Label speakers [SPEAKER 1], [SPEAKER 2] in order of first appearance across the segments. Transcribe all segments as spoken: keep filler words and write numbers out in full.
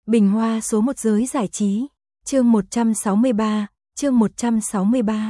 [SPEAKER 1] Bình Hoa số một giới giải trí, chương một trăm sáu mươi ba, chương một trăm sáu mươi ba.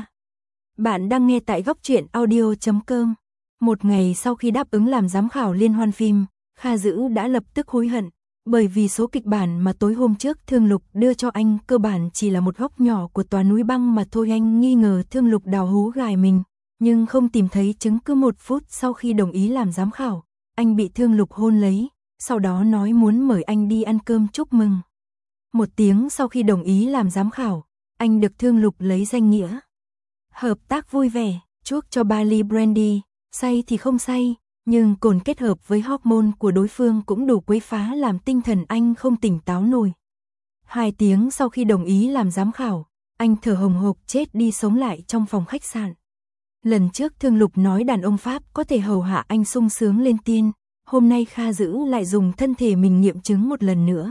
[SPEAKER 1] Bạn đang nghe tại góc truyện audio chấm com. Một ngày sau khi đáp ứng làm giám khảo liên hoan phim, Kha Dữ đã lập tức hối hận, bởi vì số kịch bản mà tối hôm trước Thương Lục đưa cho anh cơ bản chỉ là một góc nhỏ của tòa núi băng mà thôi. Anh nghi ngờ Thương Lục đào hố gài mình, nhưng không tìm thấy chứng cứ. Một phút sau khi đồng ý làm giám khảo, anh bị Thương Lục hôn lấy, sau đó nói muốn mời anh đi ăn cơm chúc mừng. Một tiếng sau khi đồng ý làm giám khảo, anh được Thương Lục lấy danh nghĩa hợp tác vui vẻ, chuốc cho ba ly brandy, say thì không say, nhưng cồn kết hợp với hormone của đối phương cũng đủ quấy phá làm tinh thần anh không tỉnh táo nổi. Hai tiếng sau khi đồng ý làm giám khảo, anh thở hồng hộc chết đi sống lại trong phòng khách sạn. Lần trước Thương Lục nói đàn ông Pháp có thể hầu hạ anh sung sướng lên tiên, hôm nay Kha Dữ lại dùng thân thể mình nghiệm chứng một lần nữa.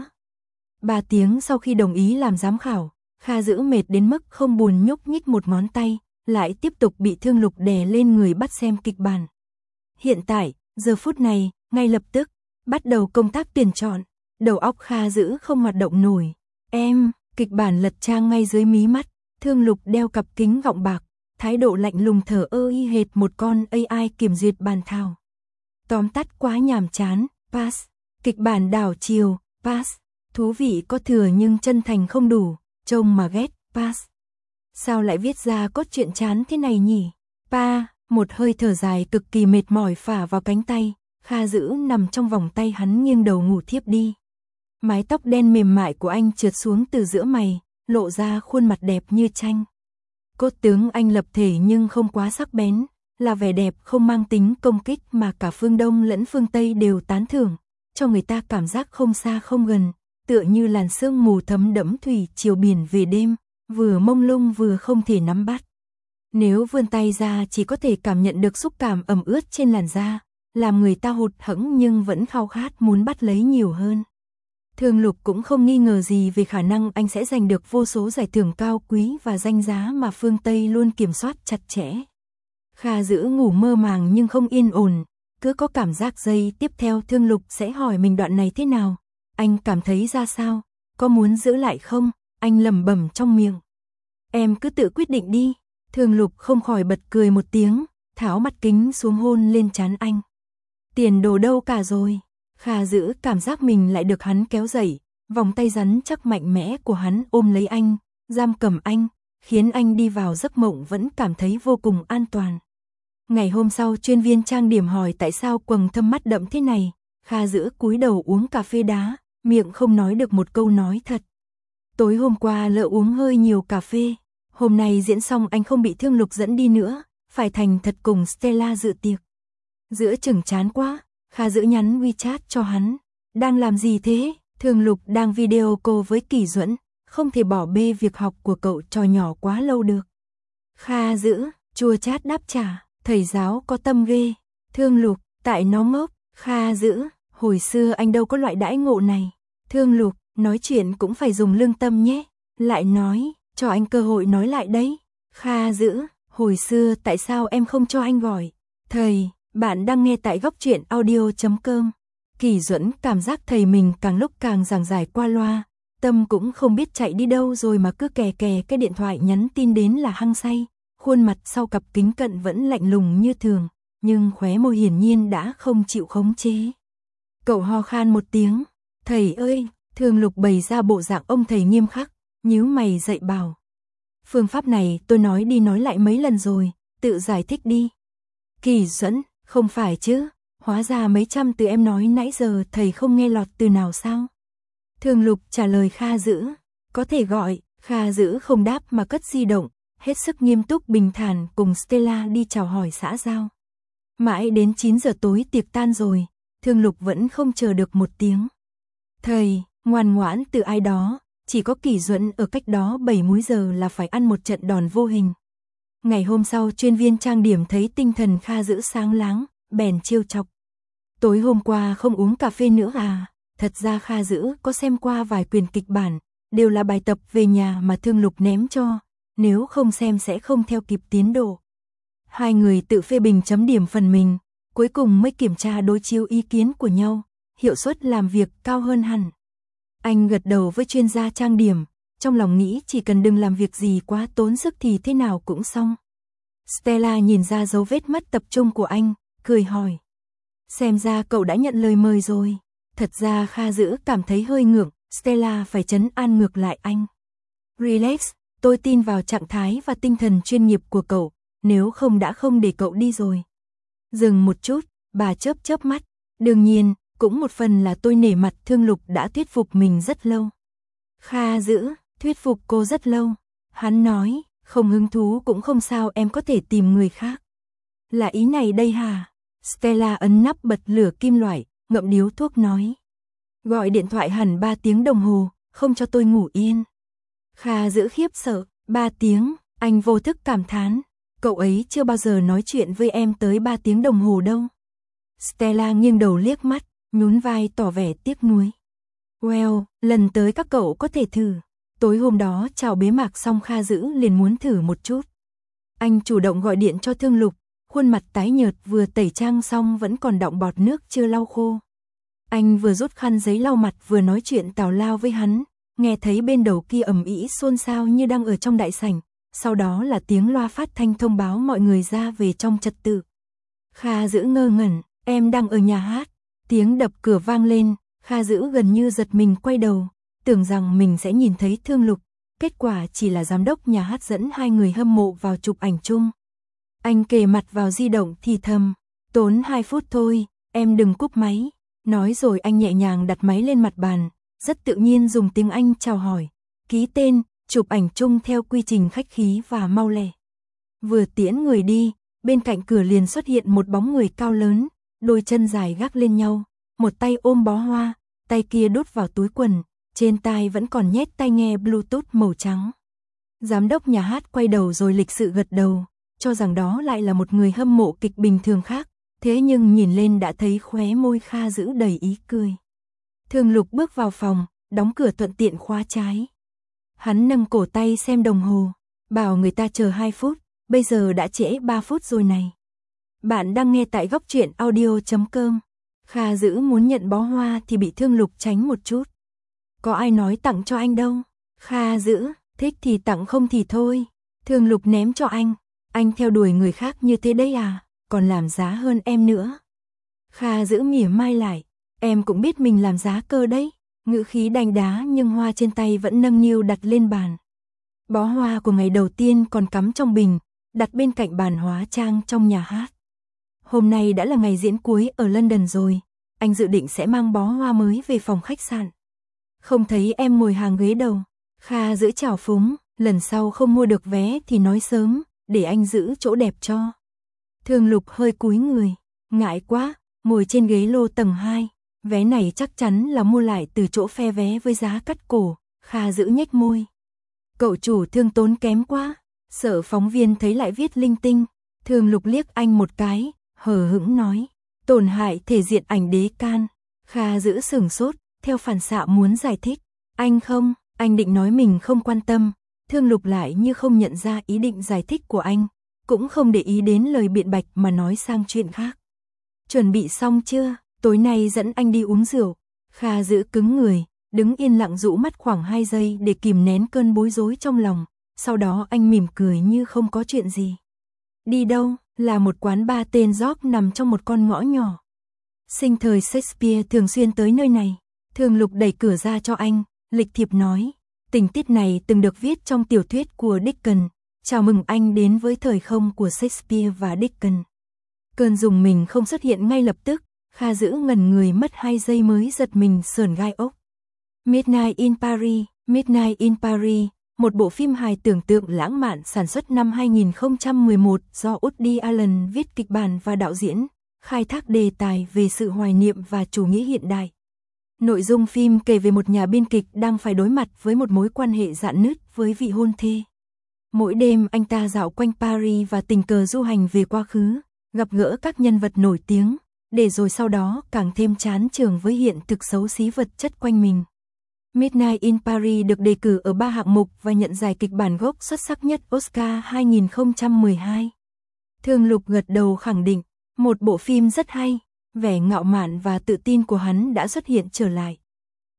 [SPEAKER 1] Ba tiếng sau khi đồng ý làm giám khảo, Kha Dữ mệt đến mức không buồn nhúc nhích một ngón tay, lại tiếp tục bị Thương Lục đè lên người bắt xem kịch bản. Hiện tại, giờ phút này, ngay lập tức, bắt đầu công tác tuyển chọn, đầu óc Kha Dữ không hoạt động nổi. Em, kịch bản lật trang ngay dưới mí mắt, Thương Lục đeo cặp kính gọng bạc, thái độ lạnh lùng thờ ơ y hệt một con a i kiểm duyệt bàn thảo. Tóm tắt quá nhàm chán, pass. Kịch bản đảo chiều, pass. Thú vị có thừa nhưng chân thành không đủ, trông mà ghét, pass. Sao lại viết ra cốt truyện chán thế này nhỉ? Pa, một hơi thở dài cực kỳ mệt mỏi phả vào cánh tay, Kha Dữ nằm trong vòng tay hắn nghiêng đầu ngủ thiếp đi. Mái tóc đen mềm mại của anh trượt xuống từ giữa mày, lộ ra khuôn mặt đẹp như tranh. Cốt tướng anh lập thể nhưng không quá sắc bén, là vẻ đẹp không mang tính công kích mà cả phương Đông lẫn phương Tây đều tán thưởng, cho người ta cảm giác không xa không gần, tựa như làn sương mù thấm đẫm thủy chiều biển về đêm, vừa mông lung vừa không thể nắm bắt. Nếu vươn tay ra chỉ có thể cảm nhận được xúc cảm ẩm ướt trên làn da, làm người ta hụt hẫng nhưng vẫn khao khát muốn bắt lấy nhiều hơn. Thương Lục cũng không nghi ngờ gì về khả năng anh sẽ giành được vô số giải thưởng cao quý và danh giá mà phương Tây luôn kiểm soát chặt chẽ. Kha Dữ ngủ mơ màng nhưng không yên ổn, cứ có cảm giác giây tiếp theo Thương Lục sẽ hỏi mình đoạn này thế nào, anh cảm thấy ra sao, có muốn giữ lại không, anh lẩm bẩm trong miệng. Em cứ tự quyết định đi. Thương Lục không khỏi bật cười một tiếng, tháo mắt kính xuống hôn lên trán anh. Tiền đồ đâu cả rồi. Kha Dữ cảm giác mình lại được hắn kéo dậy, vòng tay rắn chắc mạnh mẽ của hắn ôm lấy anh, giam cầm anh, khiến anh đi vào giấc mộng vẫn cảm thấy vô cùng an toàn. Ngày hôm sau chuyên viên trang điểm hỏi tại sao quầng thâm mắt đậm thế này, Kha Dữ cúi đầu uống cà phê đá, miệng không nói được một câu nói thật. Tối hôm qua lỡ uống hơi nhiều cà phê, hôm nay diễn xong anh không bị Thương Lục dẫn đi nữa, phải thành thật cùng Stella dự tiệc. Giữa chừng chán quá, Kha Dữ nhắn WeChat cho hắn. Đang làm gì thế? Thương Lục đang video call với Kỳ Duẫn, không thể bỏ bê việc học của cậu trò nhỏ quá lâu được. Kha Dữ, chua chát đáp trả, thầy giáo có tâm ghê. Thương Lục, tại nó ngốc. Kha Dữ, hồi xưa anh đâu có loại đãi ngộ này. Thương Lục, nói chuyện cũng phải dùng lương tâm nhé. Lại nói, cho anh cơ hội nói lại đấy. Kha Dữ, hồi xưa tại sao em không cho anh gọi? Thầy, bạn đang nghe tại góc truyện audio chấm com. Kỳ Duẫn cảm giác thầy mình càng lúc càng giảng giải qua loa, tâm cũng không biết chạy đi đâu rồi mà cứ kè kè cái điện thoại nhắn tin đến là hăng say, khuôn mặt sau cặp kính cận vẫn lạnh lùng như thường, nhưng khóe môi hiển nhiên đã không chịu khống chế. Cậu ho khan một tiếng, thầy ơi, Thương Lục bày ra bộ dạng ông thầy nghiêm khắc, nhíu mày dạy bảo. Phương pháp này tôi nói đi nói lại mấy lần rồi, tự giải thích đi. Kỳ Duẫn, không phải chứ, hóa ra mấy trăm từ em nói nãy giờ thầy không nghe lọt từ nào sao? Thương Lục trả lời Kha Dữ, có thể gọi. Kha Dữ không đáp mà cất di động, hết sức nghiêm túc bình thản cùng Stella đi chào hỏi xã giao. Mãi đến chín giờ tối tiệc tan rồi, Thương Lục vẫn không chờ được một tiếng. Thầy, ngoan ngoãn từ ai đó, chỉ có Kỳ Duẫn ở cách đó bảy múi giờ là phải ăn một trận đòn vô hình. Ngày hôm sau chuyên viên trang điểm thấy tinh thần Kha Dữ sáng láng, bèn trêu chọc. Tối hôm qua không uống cà phê nữa à? Thật ra Kha Dữ có xem qua vài quyển kịch bản, đều là bài tập về nhà mà Thương Lục ném cho, nếu không xem sẽ không theo kịp tiến độ. Hai người tự phê bình chấm điểm phần mình, cuối cùng mới kiểm tra đối chiếu ý kiến của nhau, hiệu suất làm việc cao hơn hẳn. Anh gật đầu với chuyên gia trang điểm, trong lòng nghĩ chỉ cần đừng làm việc gì quá tốn sức thì thế nào cũng xong. Stella nhìn ra dấu vết mất tập trung của anh, cười hỏi. Xem ra cậu đã nhận lời mời rồi. Thật ra Kha Dữ cảm thấy hơi ngượng, Stella phải trấn an ngược lại anh. Relax, tôi tin vào trạng thái và tinh thần chuyên nghiệp của cậu, nếu không đã không để cậu đi rồi. Dừng một chút, bà chớp chớp mắt. Đương nhiên, cũng một phần là tôi nể mặt Thương Lục đã thuyết phục mình rất lâu. Kha Dữ, thuyết phục cô rất lâu. Hắn nói, không hứng thú cũng không sao, em có thể tìm người khác. Là ý này đây hả? Stella ấn nắp bật lửa kim loại, ngậm điếu thuốc nói. Gọi điện thoại hẳn ba tiếng đồng hồ, không cho tôi ngủ yên. Kha Dữ khiếp sợ, ba tiếng, anh vô thức cảm thán. Cậu ấy chưa bao giờ nói chuyện với em tới ba tiếng đồng hồ đâu. Stella nghiêng đầu liếc mắt, nhún vai tỏ vẻ tiếc nuối. Well, lần tới các cậu có thể thử. Tối hôm đó chào bế mạc xong Kha Dữ liền muốn thử một chút. Anh chủ động gọi điện cho Thương Lục, khuôn mặt tái nhợt vừa tẩy trang xong vẫn còn đọng bọt nước chưa lau khô. Anh vừa rút khăn giấy lau mặt vừa nói chuyện tào lao với hắn, nghe thấy bên đầu kia ầm ĩ xôn xao như đang ở trong đại sảnh, sau đó là tiếng loa phát thanh thông báo mọi người ra về trong trật tự. Kha Dữ ngơ ngẩn, em đang ở nhà hát, tiếng đập cửa vang lên, Kha Dữ gần như giật mình quay đầu, tưởng rằng mình sẽ nhìn thấy Thương Lục, kết quả chỉ là giám đốc nhà hát dẫn hai người hâm mộ vào chụp ảnh chung. Anh kề mặt vào di động thì thầm, tốn hai phút thôi, em đừng cúp máy. Nói rồi anh nhẹ nhàng đặt máy lên mặt bàn, rất tự nhiên dùng tiếng Anh chào hỏi, ký tên, chụp ảnh chung theo quy trình khách khí và mau lẹ. Vừa tiễn người đi, bên cạnh cửa liền xuất hiện một bóng người cao lớn, đôi chân dài gác lên nhau, một tay ôm bó hoa, tay kia đút vào túi quần, trên tai vẫn còn nhét tai nghe Bluetooth màu trắng. Giám đốc nhà hát quay đầu rồi lịch sự gật đầu, cho rằng đó lại là một người hâm mộ kịch bình thường khác, thế nhưng nhìn lên đã thấy khóe môi Kha Dữ đầy ý cười. Thương Lục bước vào phòng, đóng cửa thuận tiện khóa trái. Hắn nâng cổ tay xem đồng hồ, bảo người ta chờ hai phút, bây giờ đã trễ ba phút rồi này. Bạn đang nghe tại góc truyện audio chấm com. Kha Dữ muốn nhận bó hoa thì bị Thương Lục tránh một chút. Có ai nói tặng cho anh đâu. Kha Dữ, thích thì tặng không thì thôi. Thương Lục ném cho anh. Anh theo đuổi người khác như thế đấy à, còn làm giá hơn em nữa. Kha Dữ mỉa mai lại. Em cũng biết mình làm giá cơ đấy. Ngữ khí đanh đá nhưng hoa trên tay vẫn nâng niu đặt lên bàn. Bó hoa của ngày đầu tiên còn cắm trong bình, đặt bên cạnh bàn hóa trang trong nhà hát. Hôm nay đã là ngày diễn cuối ở London rồi, anh dự định sẽ mang bó hoa mới về phòng khách sạn. Không thấy em ngồi hàng ghế đầu. Kha Dữ chào phúng, lần sau không mua được vé thì nói sớm, để anh giữ chỗ đẹp cho. Thương Lục hơi cúi người, ngại quá, ngồi trên ghế lô tầng hai, vé này chắc chắn là mua lại từ chỗ phe vé với giá cắt cổ. Kha Dữ nhếch môi. Cậu chủ Thương tốn kém quá, sợ phóng viên thấy lại viết linh tinh. Thương Lục liếc anh một cái, hờ hững nói, tổn hại thể diện ảnh đế can. Kha Dữ sửng sốt, theo phản xạ muốn giải thích. Anh không, anh định nói mình không quan tâm. Thương Lục lại như không nhận ra ý định giải thích của anh, cũng không để ý đến lời biện bạch mà nói sang chuyện khác. Chuẩn bị xong chưa, tối nay dẫn anh đi uống rượu. Kha Dữ cứng người, đứng yên lặng rũ mắt khoảng hai giây để kìm nén cơn bối rối trong lòng, sau đó anh mỉm cười như không có chuyện gì. Đi đâu? Là một quán bar tên George nằm trong một con ngõ nhỏ. Sinh thời Shakespeare thường xuyên tới nơi này. Thương Lục đẩy cửa ra cho anh, lịch thiệp nói, tình tiết này từng được viết trong tiểu thuyết của Dickens, chào mừng anh đến với thời không của Shakespeare và Dickens. Cơn rùng mình không xuất hiện ngay lập tức, Kha Dữ ngẩn người mất hai giây mới giật mình sởn gai ốc. Midnight in Paris, Midnight in Paris, một bộ phim hài tưởng tượng lãng mạn sản xuất năm hai nghìn không trăm mười một do Woody Allen viết kịch bản và đạo diễn, khai thác đề tài về sự hoài niệm và chủ nghĩa hiện đại. Nội dung phim kể về một nhà biên kịch đang phải đối mặt với một mối quan hệ rạn nứt với vị hôn thê. Mỗi đêm anh ta dạo quanh Paris và tình cờ du hành về quá khứ, gặp gỡ các nhân vật nổi tiếng, để rồi sau đó càng thêm chán chường với hiện thực xấu xí vật chất quanh mình. Midnight in Paris được đề cử ở ba hạng mục và nhận giải kịch bản gốc xuất sắc nhất Oscar hai nghìn không trăm mười hai. Thương Lục gật đầu khẳng định, một bộ phim rất hay, vẻ ngạo mạn và tự tin của hắn đã xuất hiện trở lại.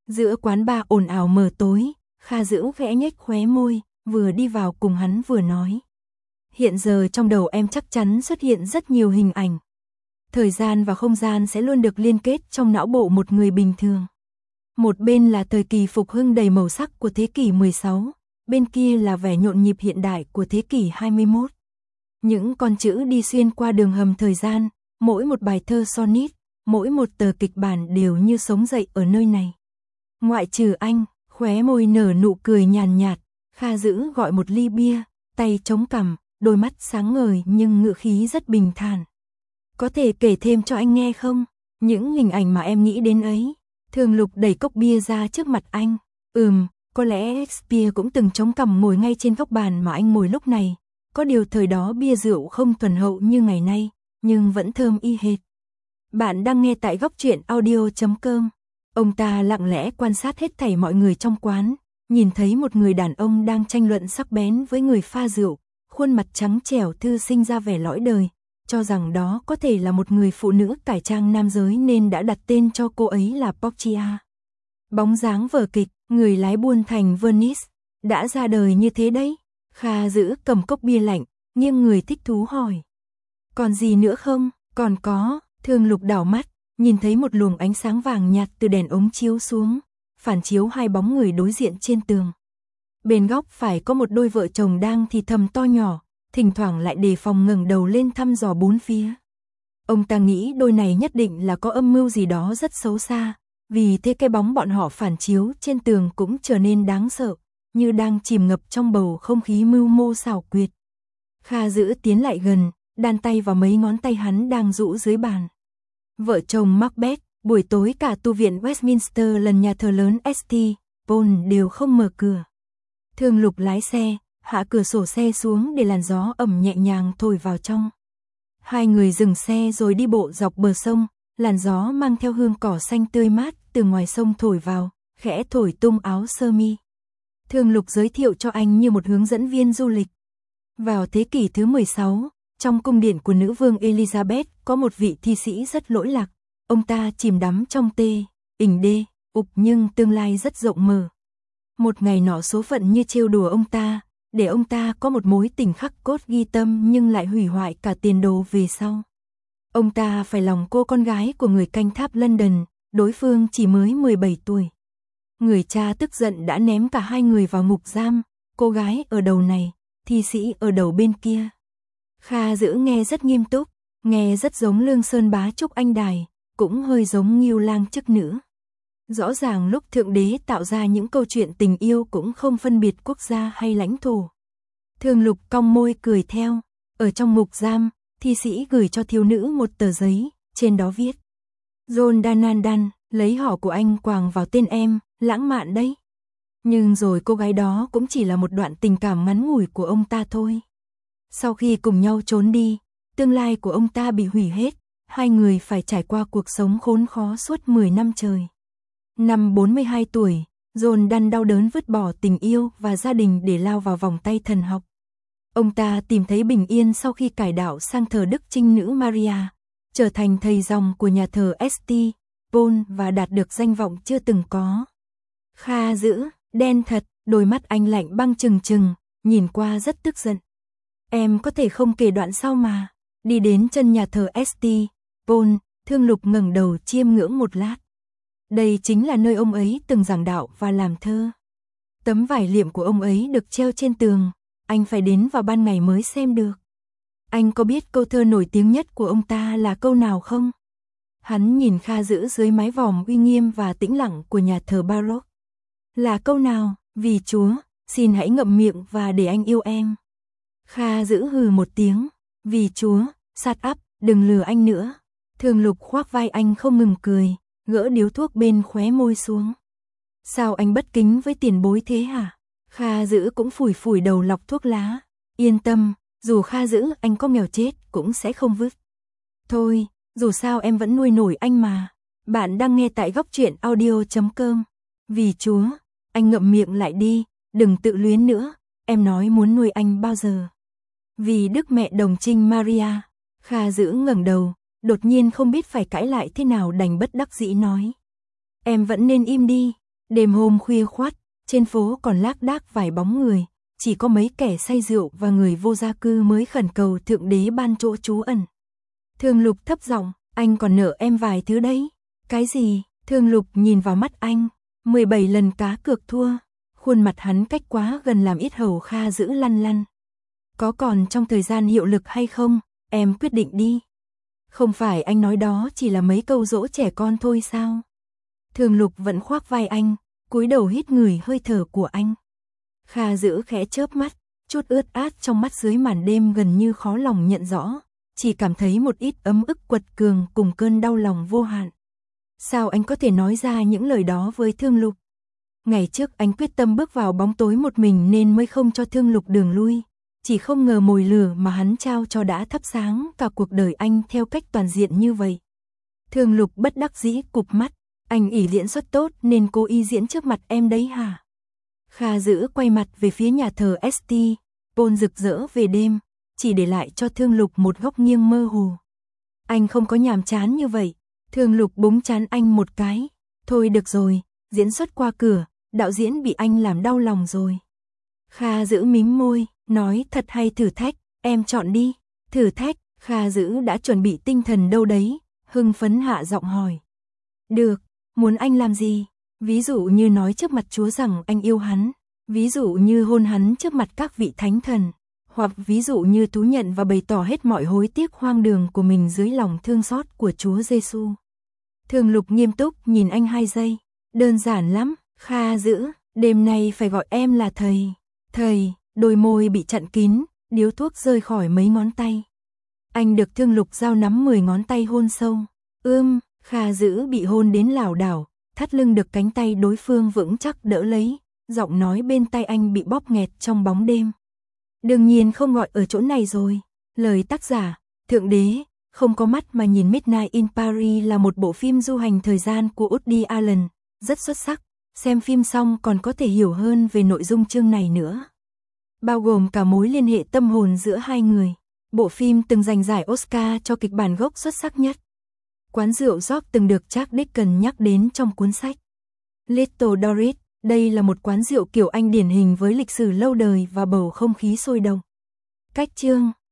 [SPEAKER 1] Giữa quán bar ồn ào mờ tối, Kha Dữ khẽ nhếch khóe môi, vừa đi vào cùng hắn vừa nói. Hiện giờ trong đầu em chắc chắn xuất hiện rất nhiều hình ảnh. Thời gian và không gian sẽ luôn được liên kết trong não bộ một người bình thường. Một bên là thời kỳ phục hưng đầy màu sắc của thế kỷ mười sáu, bên kia là vẻ nhộn nhịp hiện đại của thế kỷ hai mươi mốt. Những con chữ đi xuyên qua đường hầm thời gian, mỗi một bài thơ sonnet, mỗi một tờ kịch bản đều như sống dậy ở nơi này. Ngoại trừ anh, khóe môi nở nụ cười nhàn nhạt, Kha Dữ gọi một ly bia, tay chống cằm, đôi mắt sáng ngời nhưng ngữ khí rất bình thản. Có thể kể thêm cho anh nghe không? Những hình ảnh mà em nghĩ đến ấy. Thường Lục đẩy cốc bia ra trước mặt anh. Ừm, có lẽ Shakespeare cũng từng chống cằm ngồi ngay trên góc bàn mà anh ngồi lúc này. Có điều thời đó bia rượu không thuần hậu như ngày nay, nhưng vẫn thơm y hệt. Bạn đang nghe tại góc truyện audio chấm com. Ông ta lặng lẽ quan sát hết thảy mọi người trong quán, nhìn thấy một người đàn ông đang tranh luận sắc bén với người pha rượu, khuôn mặt trắng trẻo thư sinh ra vẻ lõi đời, cho rằng đó có thể là một người phụ nữ cải trang nam giới nên đã đặt tên cho cô ấy là Portia. Bóng dáng vở kịch, người lái buôn thành Venice, đã ra đời như thế đấy. Kha Dữ cầm cốc bia lạnh, nghiêng người thích thú hỏi. Còn gì nữa không? Còn có, Thường Lục đảo mắt, nhìn thấy một luồng ánh sáng vàng nhạt từ đèn ống chiếu xuống, phản chiếu hai bóng người đối diện trên tường. Bên góc phải có một đôi vợ chồng đang thì thầm to nhỏ, thỉnh thoảng lại đề phòng ngẩng đầu lên thăm dò bốn phía. Ông ta nghĩ đôi này nhất định là có âm mưu gì đó rất xấu xa, vì thế cái bóng bọn họ phản chiếu trên tường cũng trở nên đáng sợ, như đang chìm ngập trong bầu không khí mưu mô xảo quyệt. Kha Dữ tiến lại gần, đan tay vào mấy ngón tay hắn đang rũ dưới bàn. Vợ chồng Macbeth, buổi tối cả tu viện Westminster lần nhà thờ lớn ét tê, Paul đều không mở cửa. Thường Lục lái xe, hạ cửa sổ xe xuống để làn gió ẩm nhẹ nhàng thổi vào trong. Hai người dừng xe rồi đi bộ dọc bờ sông, làn gió mang theo hương cỏ xanh tươi mát từ ngoài sông thổi vào, khẽ thổi tung áo sơ mi. Thường Lục giới thiệu cho anh như một hướng dẫn viên du lịch. Vào thế kỷ thứ mười sáu, trong cung điện của nữ vương Elizabeth có một vị thi sĩ rất lỗi lạc. Ông ta chìm đắm trong tê, ỉnh đê, ục nhưng tương lai rất rộng mở. Một ngày nọ số phận như trêu đùa ông ta, để ông ta có một mối tình khắc cốt ghi tâm nhưng lại hủy hoại cả tiền đồ về sau. Ông ta phải lòng cô con gái của người canh tháp London, đối phương chỉ mới mười bảy tuổi. Người cha tức giận đã ném cả hai người vào ngục giam, cô gái ở đầu này, thi sĩ ở đầu bên kia. Kha Dữ nghe rất nghiêm túc, nghe rất giống Lương Sơn Bá Trúc Anh Đài, cũng hơi giống Ngưu Lang Chức Nữ. Rõ ràng lúc Thượng Đế tạo ra những câu chuyện tình yêu cũng không phân biệt quốc gia hay lãnh thổ. Thường Lục cong môi cười theo, ở trong ngục giam, thi sĩ gửi cho thiếu nữ một tờ giấy, trên đó viết. John Danandan, lấy họ của anh quàng vào tên em, lãng mạn đấy. Nhưng rồi cô gái đó cũng chỉ là một đoạn tình cảm ngắn ngủi của ông ta thôi. Sau khi cùng nhau trốn đi, tương lai của ông ta bị hủy hết, hai người phải trải qua cuộc sống khốn khó suốt mười năm trời. Năm bốn mươi hai tuổi, John Donne đau đớn vứt bỏ tình yêu và gia đình để lao vào vòng tay thần học. Ông ta tìm thấy bình yên sau khi cải đạo sang thờ Đức Trinh Nữ Maria, trở thành thầy dòng của nhà thờ ét tê, Paul và đạt được danh vọng chưa từng có. Kha Dữ, đen thật, đôi mắt anh lạnh băng trừng trừng, nhìn qua rất tức giận. Em có thể không kể đoạn sau mà. Đi đến chân nhà thờ ét tê, Paul, Thường Lục ngẩng đầu chiêm ngưỡng một lát. Đây chính là nơi ông ấy từng giảng đạo và làm thơ. Tấm vải liệm của ông ấy được treo trên tường, anh phải đến vào ban ngày mới xem được. Anh có biết câu thơ nổi tiếng nhất của ông ta là câu nào không? Hắn nhìn Kha Dữ dưới mái vòm uy nghiêm và tĩnh lặng của nhà thờ Baroque. Là câu nào? Vì Chúa, xin hãy ngậm miệng và để anh yêu em. Kha Dữ hừ một tiếng. Vì Chúa, shut up, đừng lừa anh nữa. Thường Lục khoác vai anh không ngừng cười, gỡ điếu thuốc bên khóe môi xuống. Sao anh bất kính với tiền bối thế hả? Kha Dữ cũng phủi phủi đầu lọc thuốc lá. Yên tâm, dù Kha Dữ anh có nghèo chết cũng sẽ không vứt. Thôi, dù sao em vẫn nuôi nổi anh mà. Bạn đang nghe tại góc truyện audio chấm com. Vì Chúa, anh ngậm miệng lại đi, đừng tự luyến nữa, em nói muốn nuôi anh bao giờ. Vì Đức Mẹ Đồng Trinh Maria. Kha Dữ ngẩng đầu, đột nhiên không biết phải cãi lại thế nào đành bất đắc dĩ nói. Em vẫn nên im đi, Đêm hôm khuya khoắt, trên phố còn lác đác vài bóng người, chỉ có mấy kẻ say rượu và người vô gia cư mới khẩn cầu Thượng Đế ban chỗ trú ẩn. Thường Lục thấp giọng, anh còn nợ em vài thứ đấy. Cái gì? Thường Lục nhìn vào mắt anh, mười bảy lần cá cược thua, khuôn mặt hắn cách quá gần làm yết hầu Kha Dữ lăn lăn. Có còn trong thời gian hiệu lực hay không, em quyết định đi. Không phải anh nói đó chỉ là mấy câu dỗ trẻ con thôi sao? Thường Lục vẫn khoác vai anh, cúi đầu hít ngửi hơi thở của anh. Kha Dữ khẽ chớp mắt, chút ướt át trong mắt dưới màn đêm gần như khó lòng nhận rõ, chỉ cảm thấy một ít ấm ức quật cường cùng cơn đau lòng vô hạn. Sao anh có thể nói ra những lời đó với Thương Lục? Ngày trước anh quyết tâm bước vào bóng tối một mình nên mới không cho Thương Lục đường lui, chỉ không ngờ mồi lửa mà hắn trao cho đã thắp sáng cả cuộc đời anh theo cách toàn diện như vậy. Thương Lục bất đắc dĩ cụp mắt, anh ỷ diễn xuất tốt nên cố ý diễn trước mặt em đấy hả? Kha Dữ quay mặt về phía nhà thờ ét tê, Paul rực rỡ về đêm, chỉ để lại cho Thương Lục một góc nghiêng mơ hồ. Anh không có nhàm chán như vậy. Thương Lục búng trán anh một cái. Thôi được rồi, diễn xuất qua cửa, đạo diễn bị anh làm đau lòng rồi. Kha Dữ mím môi, nói thật hay thử thách, em chọn đi. Thử thách, Kha Dữ đã chuẩn bị tinh thần đâu đấy, hưng phấn hạ giọng hỏi. Được, muốn anh làm gì? Ví dụ như nói trước mặt Chúa rằng anh yêu hắn, ví dụ như hôn hắn trước mặt các vị thánh thần, hoặc ví dụ như thú nhận và bày tỏ hết mọi hối tiếc hoang đường của mình dưới lòng thương xót của Chúa Giêsu. Thường Lục nghiêm túc nhìn anh hai giây, đơn giản lắm, Kha Dữ, đêm nay phải gọi em là thầy. Thầy, đôi môi bị chặn kín, điếu thuốc rơi khỏi mấy ngón tay. Anh được Thương Lục giao nắm mười ngón tay hôn sâu. Ưm, Kha Dữ bị hôn đến lảo đảo, thắt lưng được cánh tay đối phương vững chắc đỡ lấy, giọng nói bên tai anh bị bóp nghẹt trong bóng đêm. Đương nhiên không gọi ở chỗ này rồi. Lời tác giả, Thượng Đế, không có mắt mà nhìn Midnight in Paris là một bộ phim du hành thời gian của Woody Allen, rất xuất sắc. Xem phim xong còn có thể hiểu hơn về nội dung chương này nữa. Bao gồm cả mối liên hệ tâm hồn giữa hai người. Bộ phim từng giành giải Oscar cho kịch bản gốc xuất sắc nhất. Quán rượu York từng được Charles Dickens nhắc đến trong cuốn sách Little Dorrit. Đây là một quán rượu kiểu Anh điển hình với lịch sử lâu đời và bầu không khí sôi động. Cách chương